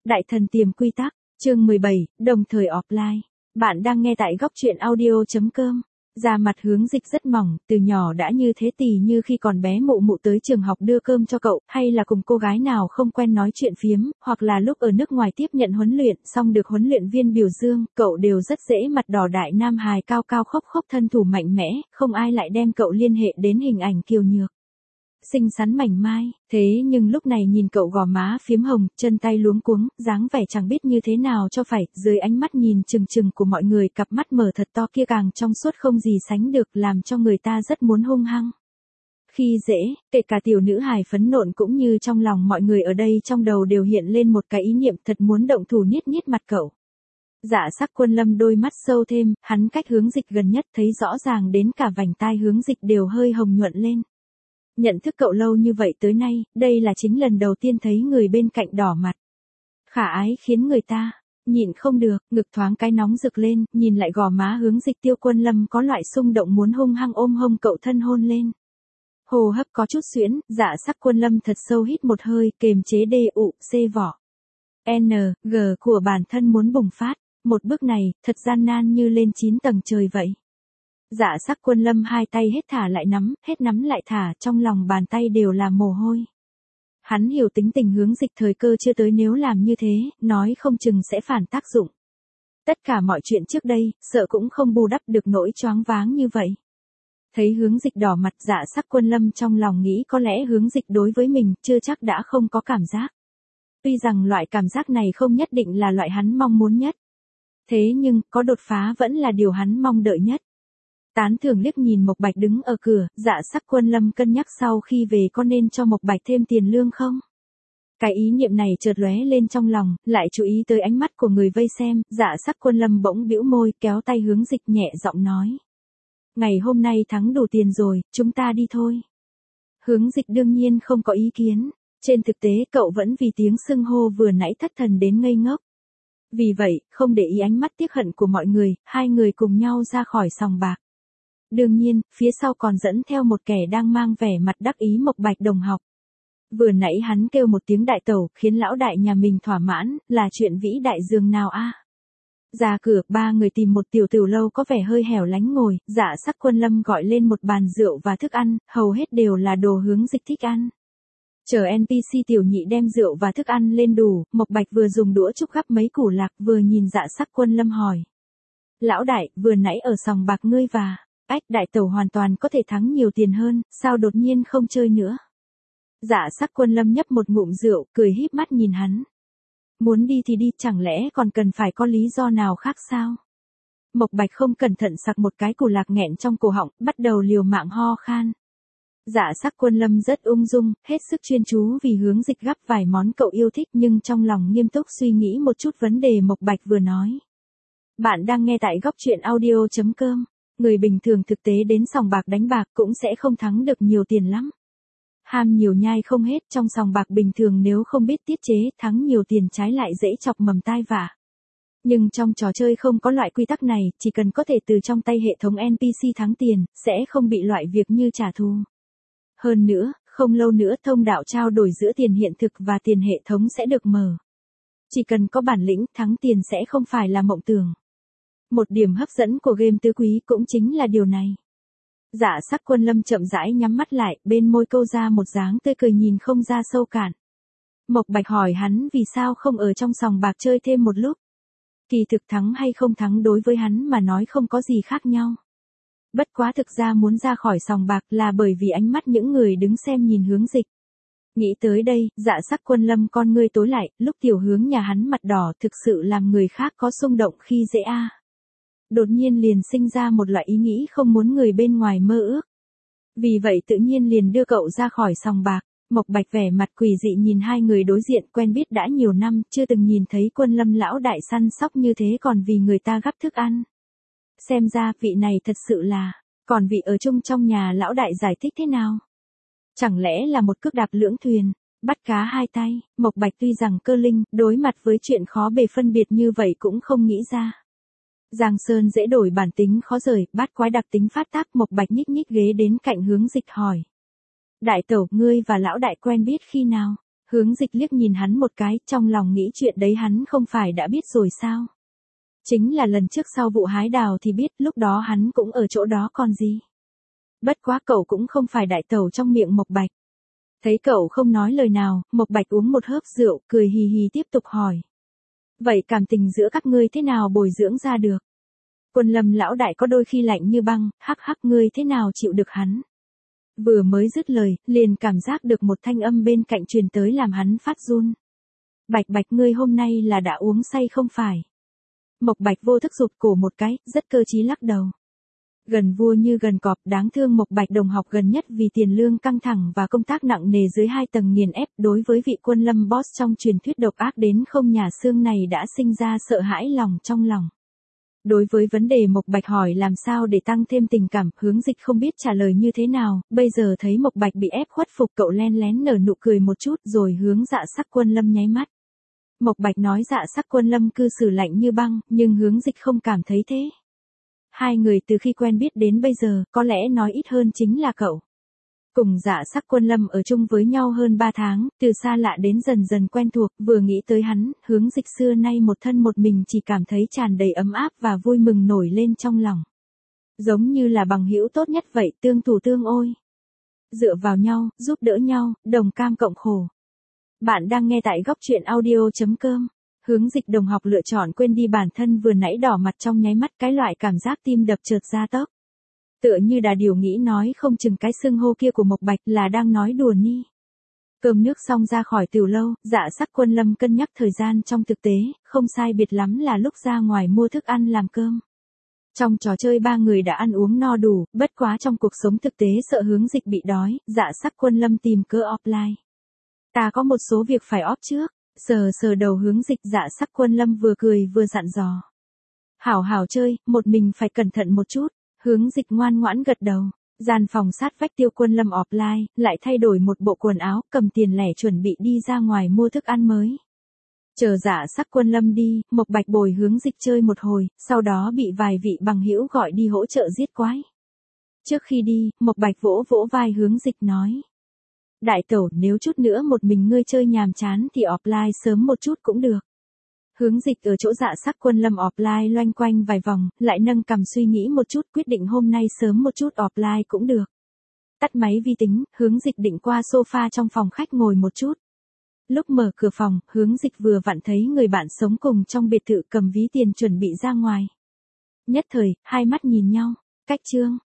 Đại thần tiềm quy tắc, chương 17, đồng thời offline. Bạn đang nghe tại góc truyện audio.com. Da mặt Hướng Dịch rất mỏng, từ nhỏ đã như thế tỉ như khi còn bé mụ mụ tới trường học đưa cơm cho cậu, hay là cùng cô gái nào không quen nói chuyện phiếm, hoặc là lúc ở nước ngoài tiếp nhận huấn luyện, xong được huấn luyện viên biểu dương, cậu đều rất dễ mặt đỏ đại nam hài cao cao khốc khốc thân thủ mạnh mẽ, không ai lại đem cậu liên hệ đến hình ảnh kiều nhược, xinh xắn mảnh mai. Thế nhưng lúc này nhìn cậu gò má phiếm hồng, chân tay luống cuống, dáng vẻ chẳng biết như thế nào cho phải, dưới ánh mắt nhìn chừng chừng của mọi người, cặp mắt mở thật to kia càng trong suốt không gì sánh được, làm cho người ta rất muốn hung hăng khi dễ. Kể cả tiểu nữ hài phấn nộn cũng như trong lòng mọi người ở đây, trong đầu đều hiện lên một cái ý niệm, thật muốn động thủ niết niết mặt cậu. Dạ Sắc Quân Lâm đôi mắt sâu thêm, hắn cách Hướng Dịch gần nhất, thấy rõ ràng đến cả vành tai Hướng Dịch đều hơi hồng nhuận lên. Nhận thức cậu lâu như vậy tới nay, đây là chính lần đầu tiên thấy người bên cạnh đỏ mặt. Khả ái khiến người ta nhịn không được, ngực thoáng cái nóng rực lên, nhìn lại gò má Hướng Dịch, Tiêu Quân Lâm có loại xung động muốn hung hăng ôm hông cậu thân hôn lên. Hô hấp có chút xuyễn, Dạ Sắc Quân Lâm thật sâu hít một hơi, kềm chế D-U-C vỏ N, G của bản thân muốn bùng phát. Một bước này, thật gian nan như lên 9 tầng trời vậy. Dạ Sắc Quân Lâm hai tay hết thả lại nắm, hết nắm lại thả, trong lòng bàn tay đều là mồ hôi. Hắn hiểu tính tình Hướng Dịch, thời cơ chưa tới, nếu làm như thế, nói không chừng sẽ phản tác dụng. Tất cả mọi chuyện trước đây, sợ cũng không bù đắp được nỗi choáng váng như vậy. Thấy Hướng Dịch đỏ mặt, Dạ Sắc Quân Lâm trong lòng nghĩ có lẽ Hướng Dịch đối với mình chưa chắc đã không có cảm giác. Tuy rằng loại cảm giác này không nhất định là loại hắn mong muốn nhất. Thế nhưng, có đột phá vẫn là điều hắn mong đợi nhất. Tán thưởng liếc nhìn Mộc Bạch đứng ở cửa, Dạ Sắc Quân Lâm cân nhắc sau khi về có nên cho Mộc Bạch thêm tiền lương không. Cái ý niệm này chợt lóe lên trong lòng, lại chú ý tới ánh mắt của người vây xem, Dạ Sắc Quân Lâm bỗng bĩu môi, kéo tay Hướng Dịch nhẹ giọng nói. Ngày hôm nay thắng đủ tiền rồi, chúng ta đi thôi. Hướng Dịch đương nhiên không có ý kiến, trên thực tế cậu vẫn vì tiếng xưng hô vừa nãy thất thần đến ngây ngốc. Vì vậy, không để ý ánh mắt tiếc hận của mọi người, hai người cùng nhau ra khỏi sòng bạc. Đương nhiên, phía sau còn dẫn theo một kẻ đang mang vẻ mặt đắc ý, Mộc Bạch đồng học. Vừa nãy hắn kêu một tiếng đại tẩu, khiến lão đại nhà mình thỏa mãn, là chuyện vĩ đại dường nào a? Ra cửa, ba người tìm một tiểu tiểu lâu có vẻ hơi hẻo lánh ngồi, Dạ Sắc Quân Lâm gọi lên một bàn rượu và thức ăn, hầu hết đều là đồ Hướng Dịch thích ăn. Chờ NPC tiểu nhị đem rượu và thức ăn lên đủ, Mộc Bạch vừa dùng đũa chúc gắp mấy củ lạc, vừa nhìn Dạ Sắc Quân Lâm hỏi. Lão đại, vừa nãy ở sòng bạc ngươi và đại tẩu hoàn toàn có thể thắng nhiều tiền hơn, sao đột nhiên không chơi nữa? Dạ Sắc Quân Lâm nhấp một ngụm rượu, cười híp mắt nhìn hắn. Muốn đi thì đi, chẳng lẽ còn cần phải có lý do nào khác sao? Mộc Bạch không cẩn thận sặc một cái củ lạc nghẹn trong cổ họng, bắt đầu liều mạng ho khan. Dạ Sắc Quân Lâm rất ung dung, hết sức chuyên chú vì Hướng Dịch gắp vài món cậu yêu thích, nhưng trong lòng nghiêm túc suy nghĩ một chút vấn đề Mộc Bạch vừa nói. Bạn đang nghe tại góc truyện audio.com. Người bình thường thực tế đến sòng bạc đánh bạc cũng sẽ không thắng được nhiều tiền lắm. Ham nhiều nhai không hết, trong sòng bạc bình thường nếu không biết tiết chế, thắng nhiều tiền trái lại dễ chọc mầm tai vạ. Nhưng trong trò chơi không có loại quy tắc này, chỉ cần có thể từ trong tay hệ thống NPC thắng tiền, sẽ không bị loại việc như trả thù. Hơn nữa, không lâu nữa thông đạo trao đổi giữa tiền hiện thực và tiền hệ thống sẽ được mở. Chỉ cần có bản lĩnh, thắng tiền sẽ không phải là mộng tưởng. Một điểm hấp dẫn của game tứ quý cũng chính là điều này. Dạ Sắc Quân Lâm chậm rãi nhắm mắt lại, bên môi câu ra một dáng tươi cười nhìn không ra sâu cạn. Mộc Bạch hỏi hắn vì sao không ở trong sòng bạc chơi thêm một lúc. Kỳ thực thắng hay không thắng đối với hắn mà nói không có gì khác nhau. Bất quá thực ra muốn ra khỏi sòng bạc là bởi vì ánh mắt những người đứng xem nhìn Hướng Dịch. Nghĩ tới đây, Dạ Sắc Quân Lâm con ngươi tối lại, lúc tiểu Hướng nhà hắn mặt đỏ thực sự làm người khác có xung động khi dễ a. Đột nhiên liền sinh ra một loại ý nghĩ không muốn người bên ngoài mơ ước. Vì vậy tự nhiên liền đưa cậu ra khỏi sòng bạc. Mộc Bạch vẻ mặt quỷ dị nhìn hai người đối diện, quen biết đã nhiều năm, chưa từng nhìn thấy Quân Lâm lão đại săn sóc như thế còn vì người ta gắp thức ăn. Xem ra vị này thật sự là, còn vị ở chung trong nhà lão đại giải thích thế nào? Chẳng lẽ là một cước đạp lưỡng thuyền, bắt cá hai tay? Mộc Bạch tuy rằng cơ linh, đối mặt với chuyện khó bề phân biệt như vậy cũng không nghĩ ra. Giang Sơn dễ đổi bản tính khó rời, bát quái đặc tính phát tác. Mộc Bạch nhích nhích ghế đến cạnh Hướng Dịch hỏi. Đại tẩu, ngươi và lão đại quen biết khi nào? Hướng Dịch liếc nhìn hắn một cái, trong lòng nghĩ chuyện đấy hắn không phải đã biết rồi sao. Chính là lần trước sau vụ hái đào thì biết, lúc đó hắn cũng ở chỗ đó còn gì. Bất quá cậu cũng không phải đại tẩu trong miệng Mộc Bạch. Thấy cậu không nói lời nào, Mộc Bạch uống một hớp rượu, cười hì hì tiếp tục hỏi. Vậy cảm tình giữa các ngươi thế nào bồi dưỡng ra được? Quân Lâm lão đại có đôi khi lạnh như băng, hắc hắc ngươi thế nào chịu được hắn? Vừa mới dứt lời, liền cảm giác được một thanh âm bên cạnh truyền tới làm hắn phát run. Bạch Bạch ngươi hôm nay là đã uống say không phải? Mộc Bạch vô thức rụt cổ một cái, rất cơ trí lắc đầu. Gần vua như gần cọp, đáng thương Mộc Bạch đồng học gần nhất vì tiền lương căng thẳng và công tác nặng nề dưới 2 tầng nghiền ép, đối với vị Quân Lâm boss trong truyền thuyết độc ác đến không nhà xương này đã sinh ra sợ hãi lòng trong lòng. Đối với vấn đề Mộc Bạch hỏi làm sao để tăng thêm tình cảm, Hướng Dịch không biết trả lời như thế nào, bây giờ thấy Mộc Bạch bị ép khuất phục, cậu len lén nở nụ cười một chút rồi hướng Dạ Sắc Quân Lâm nháy mắt. Mộc Bạch nói Dạ Sắc Quân Lâm cư xử lạnh như băng, nhưng Hướng Dịch không cảm thấy thế. Hai người từ khi quen biết đến bây giờ, có lẽ nói ít hơn chính là cậu. Cùng Dạ Sắc Quân Lâm ở chung với nhau hơn 3 tháng, từ xa lạ đến dần dần quen thuộc, vừa nghĩ tới hắn, Hướng Dịch xưa nay một thân một mình chỉ cảm thấy tràn đầy ấm áp và vui mừng nổi lên trong lòng. Giống như là bằng hữu tốt nhất vậy, tương thủ tương ôi. Dựa vào nhau, giúp đỡ nhau, đồng cam cộng khổ. Bạn đang nghe tại góc truyện audio.com. Hướng Dịch đồng học lựa chọn quên đi bản thân vừa nãy đỏ mặt trong nháy mắt, cái loại cảm giác tim đập chợt ra tốc. Tựa như đà điểu nghĩ nói không chừng cái xưng hô kia của Mộc Bạch là đang nói đùa ni. Cơm nước xong ra khỏi tiểu lâu, Dạ Sắc Quân Lâm cân nhắc thời gian trong thực tế, không sai biệt lắm là lúc ra ngoài mua thức ăn làm cơm. Trong trò chơi ba người đã ăn uống no đủ, bất quá trong cuộc sống thực tế sợ Hướng Dịch bị đói, Dạ Sắc Quân Lâm tìm cớ offline. Ta có một số việc phải off trước, sờ sờ đầu Hướng Dịch, Dạ Sắc Quân Lâm vừa cười vừa dặn dò. Hảo hảo chơi, một mình phải cẩn thận một chút. Hướng Dịch ngoan ngoãn gật đầu. Gian phòng sát vách Tiêu Quân Lâm offline, lại thay đổi một bộ quần áo, cầm tiền lẻ chuẩn bị đi ra ngoài mua thức ăn mới. Chờ Dạ Sắc Quân Lâm đi, Mộc Bạch bồi Hướng Dịch chơi một hồi, sau đó bị vài vị bằng hữu gọi đi hỗ trợ giết quái. Trước khi đi, Mộc Bạch vỗ vỗ vai Hướng Dịch nói. Đại tẩu, nếu chút nữa một mình ngươi chơi nhàm chán thì offline sớm một chút cũng được. Hướng Dịch ở chỗ Dạ Sắc Quân Lâm offline loanh quanh vài vòng, lại nâng cằm suy nghĩ một chút, quyết định hôm nay sớm một chút offline cũng được. Tắt máy vi tính, Hướng Dịch định qua sofa trong phòng khách ngồi một chút. Lúc mở cửa phòng, Hướng Dịch vừa vặn thấy người bạn sống cùng trong biệt thự cầm ví tiền chuẩn bị ra ngoài. Nhất thời, hai mắt nhìn nhau, cách chương.